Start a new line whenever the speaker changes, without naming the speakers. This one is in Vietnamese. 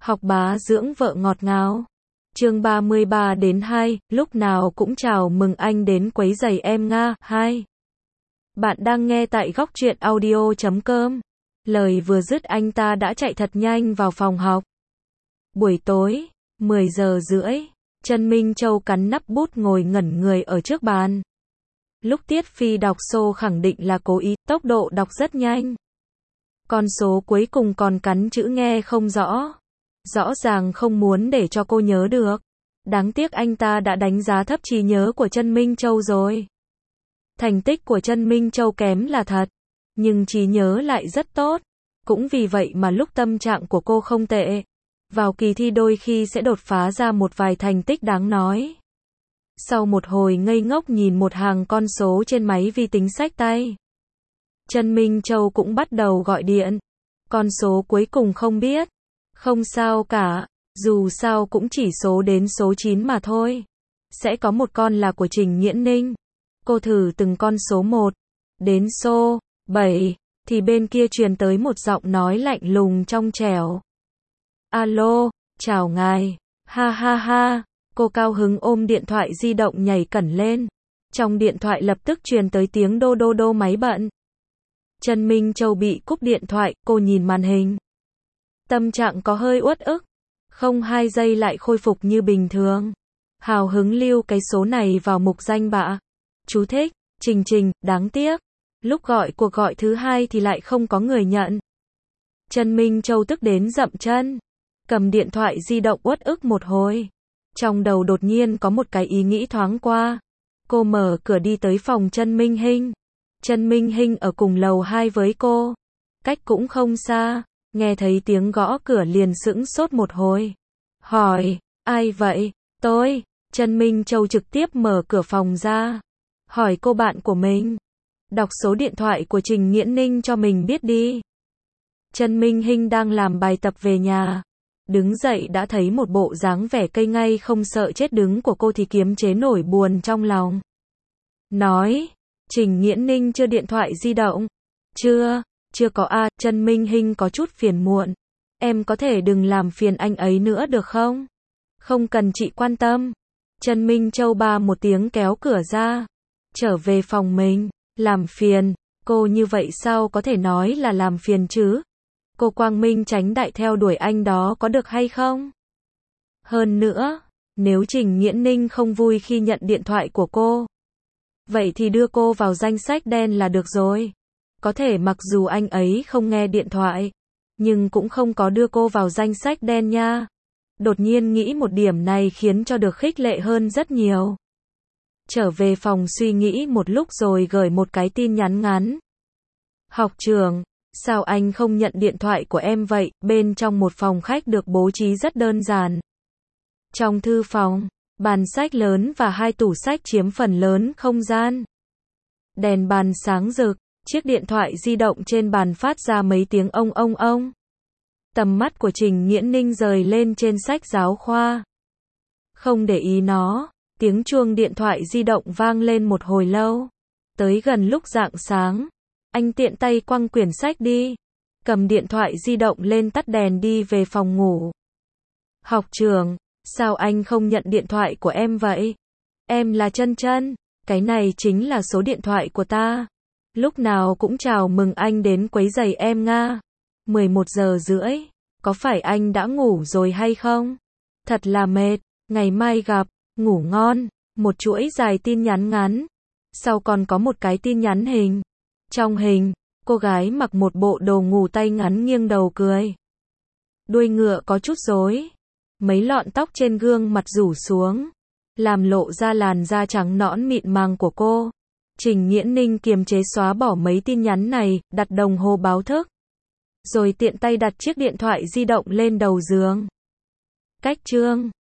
Học bá dưỡng vợ ngọt ngào. Chương 33 đến 2, lúc nào cũng chào mừng anh đến quấy rầy em Nga. 2. Bạn đang nghe tại góc truyện audio.com. Lời vừa dứt anh ta đã chạy thật nhanh vào phòng học. Buổi tối, 10 giờ rưỡi, Trần Minh Châu cắn nắp bút ngồi ngẩn người ở trước bàn. Lúc Tiết Phi đọc số khẳng định là cố ý, tốc độ đọc rất nhanh. Con số cuối cùng còn cắn chữ nghe không rõ. Rõ ràng không muốn để cho cô nhớ được. Đáng tiếc anh ta đã đánh giá thấp trí nhớ của Trần Minh Châu rồi. Thành tích của Trần Minh Châu kém là thật, nhưng trí nhớ lại rất tốt. Cũng vì vậy mà lúc tâm trạng của cô không tệ, vào kỳ thi đôi khi sẽ đột phá ra một vài thành tích đáng nói. Sau một hồi ngây ngốc nhìn một hàng con số trên máy vi tính xách tay, Trần Minh Châu cũng bắt đầu gọi điện. Con số cuối cùng không biết. Không sao cả, dù sao cũng chỉ số đến số 9 mà thôi. Sẽ có một con là của Trình Nghiễn Ninh. Cô thử từng con số 1, đến số 7, thì bên kia truyền tới một giọng nói lạnh lùng trong trẻo. Alo, chào ngài, ha ha ha, cô cao hứng ôm điện thoại di động nhảy cẩn lên. Trong điện thoại lập tức truyền tới tiếng đô đô đô máy bận. Trần Minh Châu bị cúp điện thoại, cô nhìn màn hình. Tâm trạng có hơi uất ức, không 2 giây lại khôi phục như bình thường. Hào hứng lưu cái số này vào mục danh bạ. Chú thích, Trình Trình, đáng tiếc. Lúc gọi cuộc gọi thứ 2 thì lại không có người nhận. Trần Minh Châu tức đến dậm chân, cầm điện thoại di động uất ức một hồi. Trong đầu đột nhiên có một cái ý nghĩ thoáng qua. Cô mở cửa đi tới phòng Trần Minh Hinh. Trần Minh Hinh ở cùng lầu 2 với cô, cách cũng không xa. Nghe thấy tiếng gõ cửa liền sững sốt một hồi. Hỏi, ai vậy? Tôi. Trần Minh Châu trực tiếp mở cửa phòng ra. Hỏi cô bạn của mình. Đọc số điện thoại của Trình Nghiễn Ninh cho mình biết đi. Trần Minh Hinh đang làm bài tập về nhà. Đứng dậy đã thấy một bộ dáng vẻ cây ngay không sợ chết đứng của cô thì kiềm chế nổi buồn trong lòng. Nói, Trình Nghiễn Ninh chưa điện thoại di động. Chưa có a. Trần Minh Hinh có chút phiền muộn. Em có thể đừng làm phiền anh ấy nữa được không? Không cần chị quan tâm. Trần Minh Châu ba một tiếng kéo cửa ra. Trở về phòng mình. Làm phiền. Cô như vậy sao có thể nói là làm phiền chứ? Cô quang minh tránh đại theo đuổi anh đó có được hay không? Hơn nữa, nếu Trình Nghiễn Ninh không vui khi nhận điện thoại của cô, vậy thì đưa cô vào danh sách đen là được rồi. Có thể mặc dù anh ấy không nghe điện thoại, nhưng cũng không có đưa cô vào danh sách đen nha. Đột nhiên nghĩ một điểm này khiến cho được khích lệ hơn rất nhiều. Trở về phòng suy nghĩ một lúc rồi gửi một cái tin nhắn ngắn. Học trưởng, sao anh không nhận điện thoại của em vậy? Bên trong một phòng khách được bố trí rất đơn giản. Trong thư phòng, bàn sách lớn và 2 tủ sách chiếm phần lớn không gian. Đèn bàn sáng rực. Chiếc điện thoại di động trên bàn phát ra mấy tiếng ông. Tầm mắt của Trình Nghiễn Ninh rời lên trên sách giáo khoa. Không để ý nó, tiếng chuông điện thoại di động vang lên một hồi lâu. Tới gần lúc rạng sáng, anh tiện tay quăng quyển sách đi, cầm điện thoại di động lên tắt đèn đi về phòng ngủ. Học trưởng, sao anh không nhận điện thoại của em vậy? Em là Trân Trân, cái này chính là số điện thoại của ta. Lúc nào cũng chào mừng anh đến quấy rầy em Nga. 11 giờ rưỡi, có phải anh đã ngủ rồi hay không? Thật là mệt, ngày mai gặp, ngủ ngon. Một chuỗi dài tin nhắn ngắn. Sau còn có một cái tin nhắn hình. Trong hình, cô gái mặc một bộ đồ ngủ tay ngắn nghiêng đầu cười. Đuôi ngựa có chút rối. Mấy lọn tóc trên gương mặt rủ xuống, làm lộ ra làn da trắng nõn mịn màng của cô. Trình Nghiễn Ninh kiềm chế xóa bỏ mấy tin nhắn này, đặt đồng hồ báo thức. Rồi tiện tay đặt chiếc điện thoại di động lên đầu giường. Cách chương